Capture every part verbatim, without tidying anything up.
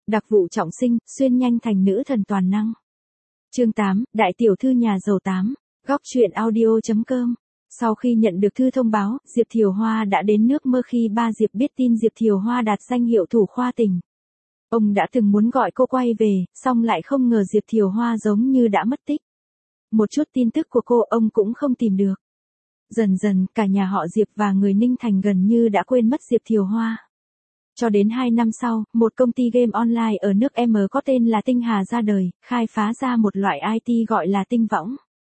Đặc vụ trọng sinh, xuyên nhanh thành nữ thần toàn năng. Chương tám, Đại tiểu thư nhà giàu tám. Góc truyện audio chấm com. Sau khi nhận được thư thông báo, Diệp Thiều Hoa đã đến nước Mơ khi ba Diệp biết tin Diệp Thiều Hoa đạt danh hiệu thủ khoa tỉnh. Ông đã từng muốn gọi cô quay về, song lại không ngờ Diệp Thiều Hoa giống như đã mất tích. Một chút tin tức của cô ông cũng không tìm được. Dần dần, cả nhà họ Diệp và người Ninh Thành gần như đã quên mất Diệp Thiều Hoa. Cho đến hai năm sau, một công ty game online ở nước M có tên là Tinh Hà ra đời, khai phá ra một loại I T gọi là tinh võng.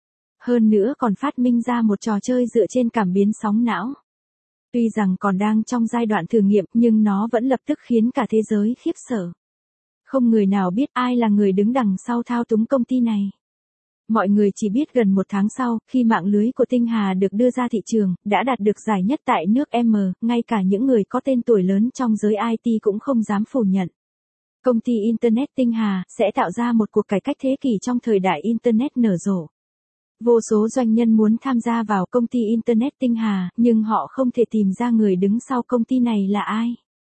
Hơn nữa còn phát minh ra một trò chơi dựa trên cảm biến sóng não. Tuy rằng còn đang trong giai đoạn thử nghiệm nhưng nó vẫn lập tức khiến cả thế giới khiếp sợ. Không người nào biết ai là người đứng đằng sau thao túng công ty này. Mọi người chỉ biết gần một tháng sau, khi mạng lưới của Tinh Hà được đưa ra thị trường, đã đạt được giải nhất tại nước M, ngay cả những người có tên tuổi lớn trong giới I T cũng không dám phủ nhận. Công ty Internet Tinh Hà sẽ tạo ra một cuộc cải cách thế kỷ trong thời đại Internet nở rộ. Vô số doanh nhân muốn tham gia vào công ty Internet Tinh Hà, nhưng họ không thể tìm ra người đứng sau công ty này là ai.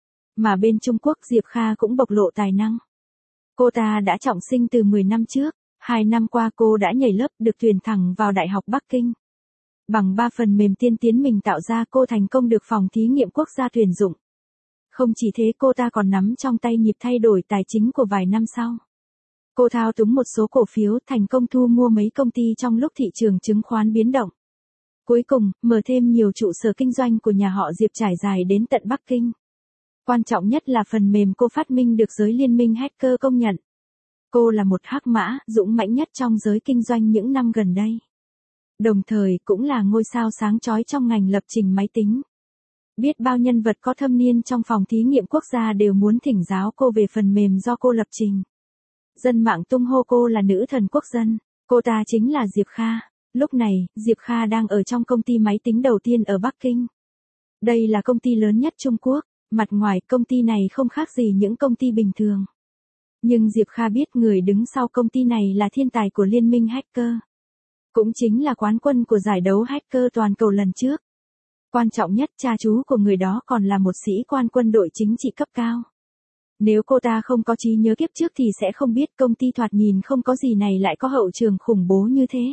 Mà bên Trung Quốc Diệp Kha cũng bộc lộ tài năng. Cô ta đã trọng sinh từ mười năm trước. Hai năm qua cô đã nhảy lớp được tuyển thẳng vào Đại học Bắc Kinh. Bằng ba phần mềm tiên tiến mình tạo ra cô thành công được phòng thí nghiệm quốc gia tuyển dụng. Không chỉ thế cô ta còn nắm trong tay nhịp thay đổi tài chính của vài năm sau. Cô thao túng một số cổ phiếu thành công thu mua mấy công ty trong lúc thị trường chứng khoán biến động. Cuối cùng, mở thêm nhiều trụ sở kinh doanh của nhà họ Diệp trải dài đến tận Bắc Kinh. Quan trọng nhất là phần mềm cô phát minh được giới liên minh hacker công nhận. Cô là một hắc mã, dũng mãnh nhất trong giới kinh doanh những năm gần đây. Đồng thời cũng là ngôi sao sáng chói trong ngành lập trình máy tính. Biết bao nhân vật có thâm niên trong phòng thí nghiệm quốc gia đều muốn thỉnh giáo cô về phần mềm do cô lập trình. Dân mạng tung hô cô là nữ thần quốc dân, cô ta chính là Diệp Kha. Lúc này, Diệp Kha đang ở trong công ty máy tính đầu tiên ở Bắc Kinh. Đây là công ty lớn nhất Trung Quốc, mặt ngoài công ty này không khác gì những công ty bình thường. Nhưng Diệp Kha biết người đứng sau công ty này là thiên tài của liên minh hacker. Cũng chính là quán quân của giải đấu hacker toàn cầu lần trước. Quan trọng nhất cha chú của người đó còn là một sĩ quan quân đội chính trị cấp cao. Nếu cô ta không có trí nhớ kiếp trước thì sẽ không biết công ty thoạt nhìn không có gì này lại có hậu trường khủng bố như thế.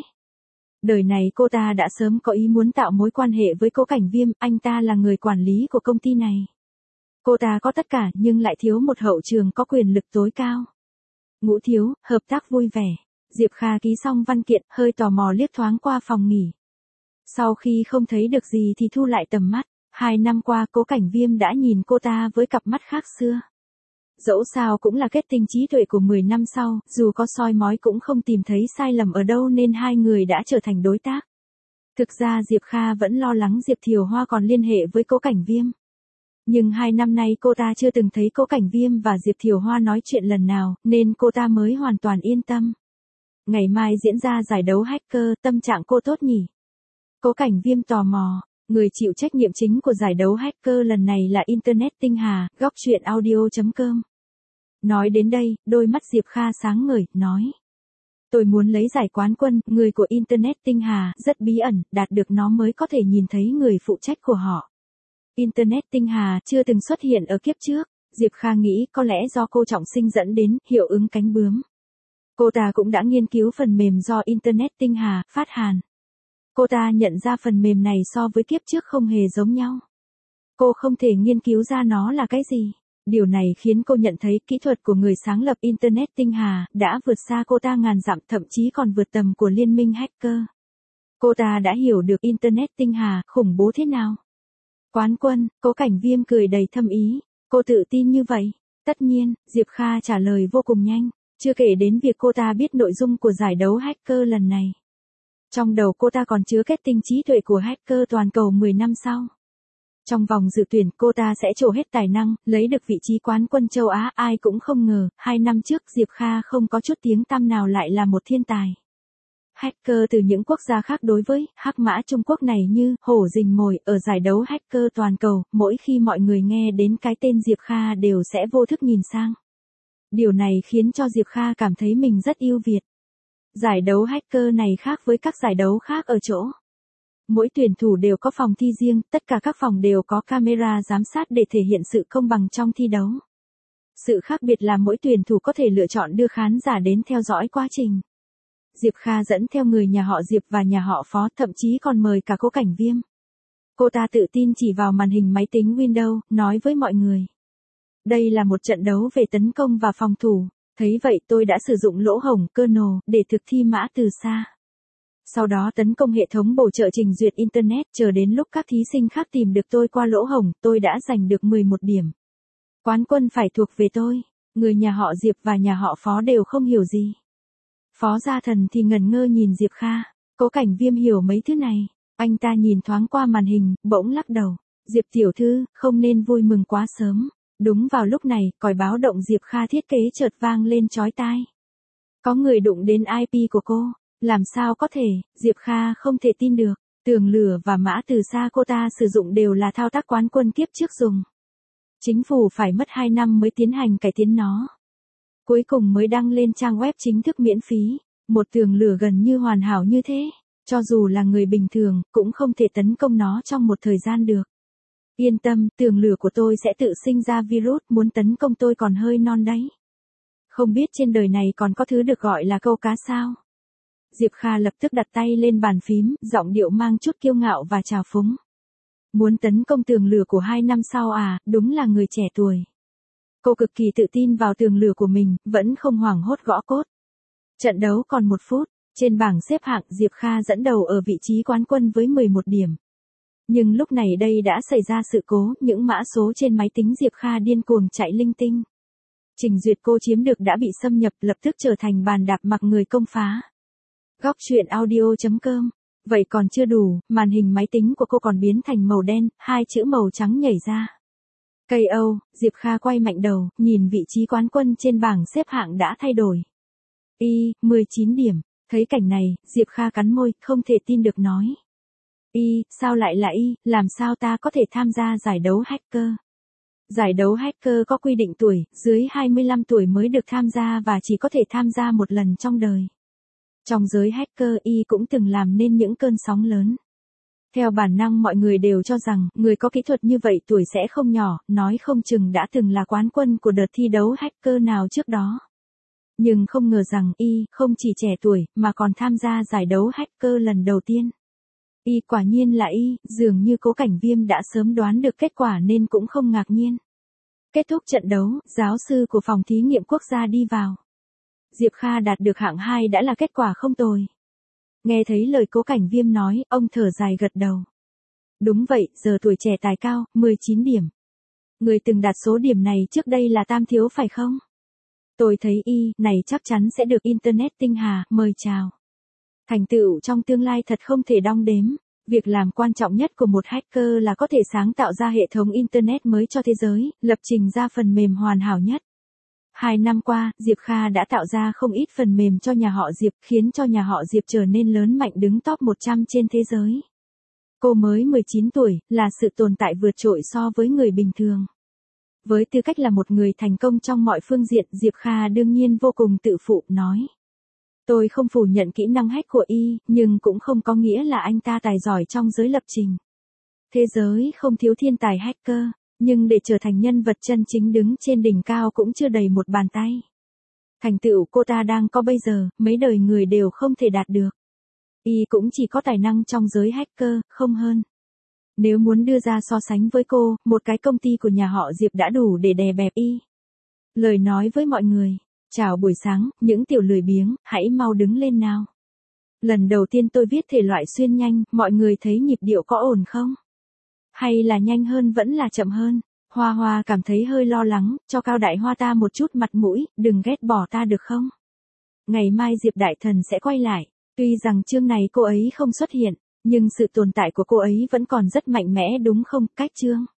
Đời này cô ta đã sớm có ý muốn tạo mối quan hệ với Cố Cảnh Viêm, anh ta là người quản lý của công ty này. Cô ta có tất cả nhưng lại thiếu một hậu trường có quyền lực tối cao. Ngũ thiếu, hợp tác vui vẻ. Diệp Kha ký xong văn kiện, hơi tò mò liếc thoáng qua phòng nghỉ. Sau khi không thấy được gì thì thu lại tầm mắt. Hai năm qua Cố Cảnh Viêm đã nhìn cô ta với cặp mắt khác xưa. Dẫu sao cũng là kết tinh trí tuệ của mười năm sau, dù có soi mói cũng không tìm thấy sai lầm ở đâu nên hai người đã trở thành đối tác. Thực ra Diệp Kha vẫn lo lắng Diệp Thiều Hoa còn liên hệ với Cố Cảnh Viêm. Nhưng hai năm nay cô ta chưa từng thấy Cố Cảnh Viêm và Diệp Thiều Hoa nói chuyện lần nào, nên cô ta mới hoàn toàn yên tâm. Ngày mai diễn ra giải đấu hacker, tâm trạng cô tốt nhỉ? Cố Cảnh Viêm tò mò, người chịu trách nhiệm chính của giải đấu hacker lần này là Internet Tinh Hà, góc truyện audio chấm com. Nói đến đây, đôi mắt Diệp Kha sáng ngời, nói. Tôi muốn lấy giải quán quân, người của Internet Tinh Hà, rất bí ẩn, đạt được nó mới có thể nhìn thấy người phụ trách của họ. Internet Tinh Hà chưa từng xuất hiện ở kiếp trước, Diệp Kha nghĩ có lẽ do cô trọng sinh dẫn đến hiệu ứng cánh bướm. Cô ta cũng đã nghiên cứu phần mềm do Internet Tinh Hà phát hành. Cô ta nhận ra phần mềm này so với kiếp trước không hề giống nhau. Cô không thể nghiên cứu ra nó là cái gì. Điều này khiến cô nhận thấy kỹ thuật của người sáng lập Internet Tinh Hà đã vượt xa cô ta ngàn dặm, thậm chí còn vượt tầm của liên minh hacker. Cô ta đã hiểu được Internet Tinh Hà khủng bố thế nào. Quán quân, Cố Cảnh Viêm cười đầy thâm ý. Cô tự tin như vậy? Tất nhiên, Diệp Kha trả lời vô cùng nhanh. Chưa kể đến việc cô ta biết nội dung của giải đấu hacker lần này. Trong đầu cô ta còn chứa kết tinh trí tuệ của hacker toàn cầu mười năm sau. Trong vòng dự tuyển cô ta sẽ trổ hết tài năng, lấy được vị trí quán quân châu Á. Ai cũng không ngờ, hai năm trước Diệp Kha không có chút tiếng tăm nào lại là một thiên tài. Hacker từ những quốc gia khác đối với hắc mã Trung Quốc này như hổ rình mồi ở giải đấu hacker toàn cầu, mỗi khi mọi người nghe đến cái tên Diệp Kha đều sẽ vô thức nhìn sang. Điều này khiến cho Diệp Kha cảm thấy mình rất ưu việt. Giải đấu hacker này khác với các giải đấu khác ở chỗ. Mỗi tuyển thủ đều có phòng thi riêng, tất cả các phòng đều có camera giám sát để thể hiện sự công bằng trong thi đấu. Sự khác biệt là mỗi tuyển thủ có thể lựa chọn đưa khán giả đến theo dõi quá trình. Diệp Kha dẫn theo người nhà họ Diệp và nhà họ Phó, thậm chí còn mời cả Cố Cảnh Viêm. Cô ta tự tin chỉ vào màn hình máy tính Windows, nói với mọi người. Đây là một trận đấu về tấn công và phòng thủ, thấy vậy tôi đã sử dụng lỗ hổng kernel để thực thi mã từ xa. Sau đó tấn công hệ thống bổ trợ trình duyệt Internet, chờ đến lúc các thí sinh khác tìm được tôi qua lỗ hổng, tôi đã giành được mười một điểm. Quán quân phải thuộc về tôi. Người nhà họ Diệp và nhà họ Phó đều không hiểu gì. Phó Gia Thần thì ngần ngơ nhìn Diệp Kha. Cố Cảnh Viêm hiểu mấy thứ này. Anh ta nhìn thoáng qua màn hình, bỗng lắc đầu. Diệp tiểu thư, không nên vui mừng quá sớm. Đúng vào lúc này, còi báo động Diệp Kha thiết kế chợt vang lên chói tai. Có người đụng đến i pê của cô. Làm sao có thể, Diệp Kha không thể tin được. Tường lửa và mã từ xa cô ta sử dụng đều là thao tác quán quân kiếp trước dùng. Chính phủ phải mất hai năm mới tiến hành cải tiến nó. Cuối cùng mới đăng lên trang web chính thức miễn phí. Một tường lửa gần như hoàn hảo như thế. Cho dù là người bình thường, cũng không thể tấn công nó trong một thời gian được. Yên tâm, tường lửa của tôi sẽ tự sinh ra virus, muốn tấn công tôi còn hơi non đấy. Không biết trên đời này còn có thứ được gọi là câu cá sao? Diệp Kha lập tức đặt tay lên bàn phím, giọng điệu mang chút kiêu ngạo và trào phúng. Muốn tấn công tường lửa của hai năm sau à, đúng là người trẻ tuổi. Cô cực kỳ tự tin vào tường lửa của mình, vẫn không hoảng hốt gõ cốt. Trận đấu còn một phút, trên bảng xếp hạng Diệp Kha dẫn đầu ở vị trí quán quân với mười một điểm. Nhưng lúc này đây đã xảy ra sự cố, những mã số trên máy tính Diệp Kha điên cuồng chạy linh tinh. Trình duyệt cô chiếm được đã bị xâm nhập, lập tức trở thành bàn đạp mặc người công phá. Góc truyện audio chấm com. Vậy còn chưa đủ, màn hình máy tính của cô còn biến thành màu đen, hai chữ màu trắng nhảy ra. ca o, Diệp Kha quay mạnh đầu, nhìn vị trí quán quân trên bảng xếp hạng đã thay đổi. Y, mười chín điểm. Thấy cảnh này, Diệp Kha cắn môi, không thể tin được nói. Y, sao lại là Y, làm sao ta có thể tham gia giải đấu hacker? Giải đấu hacker có quy định tuổi, dưới hai mươi lăm tuổi mới được tham gia và chỉ có thể tham gia một lần trong đời. Trong giới hacker Y cũng từng làm nên những cơn sóng lớn. Theo bản năng mọi người đều cho rằng, người có kỹ thuật như vậy tuổi sẽ không nhỏ, nói không chừng đã từng là quán quân của đợt thi đấu hacker nào trước đó. Nhưng không ngờ rằng Y không chỉ trẻ tuổi, mà còn tham gia giải đấu hacker lần đầu tiên. Y quả nhiên là Y, dường như Cố Cảnh Viêm đã sớm đoán được kết quả nên cũng không ngạc nhiên. Kết thúc trận đấu, giáo sư của phòng thí nghiệm quốc gia đi vào. Diệp Kha đạt được hạng hai đã là kết quả không tồi. Nghe thấy lời Cố Cảnh Viêm nói, ông thở dài gật đầu. Đúng vậy, giờ tuổi trẻ tài cao, mười chín điểm. Người từng đạt số điểm này trước đây là Tam Thiếu phải không? Tôi thấy Y này chắc chắn sẽ được Internet tinh hà, mời chào. Thành tựu trong tương lai thật không thể đong đếm. Việc làm quan trọng nhất của một hacker là có thể sáng tạo ra hệ thống Internet mới cho thế giới, lập trình ra phần mềm hoàn hảo nhất. Hai năm qua, Diệp Kha đã tạo ra không ít phần mềm cho nhà họ Diệp, khiến cho nhà họ Diệp trở nên lớn mạnh đứng top một trăm trên thế giới. Cô mới mười chín tuổi, là sự tồn tại vượt trội so với người bình thường. Với tư cách là một người thành công trong mọi phương diện, Diệp Kha đương nhiên vô cùng tự phụ, nói. Tôi không phủ nhận kỹ năng hack của Y, nhưng cũng không có nghĩa là anh ta tài giỏi trong giới lập trình. Thế giới không thiếu thiên tài hacker, nhưng để trở thành nhân vật chân chính đứng trên đỉnh cao cũng chưa đầy một bàn tay. Thành tựu cô ta đang có bây giờ, mấy đời người đều không thể đạt được. Y cũng chỉ có tài năng trong giới hacker, không hơn. Nếu muốn đưa ra so sánh với cô, một cái công ty của nhà họ Diệp đã đủ để đè bẹp Y. Lời nói với mọi người. Chào buổi sáng, những tiểu lười biếng, hãy mau đứng lên nào. Lần đầu tiên tôi viết thể loại xuyên nhanh, mọi người thấy nhịp điệu có ổn không? Hay là nhanh hơn vẫn là chậm hơn? Hoa Hoa cảm thấy hơi lo lắng, cho Cao Đại Hoa ta một chút mặt mũi, đừng ghét bỏ ta được không? Ngày mai Diệp Đại Thần sẽ quay lại, tuy rằng chương này cô ấy không xuất hiện, nhưng sự tồn tại của cô ấy vẫn còn rất mạnh mẽ đúng không, cách chương.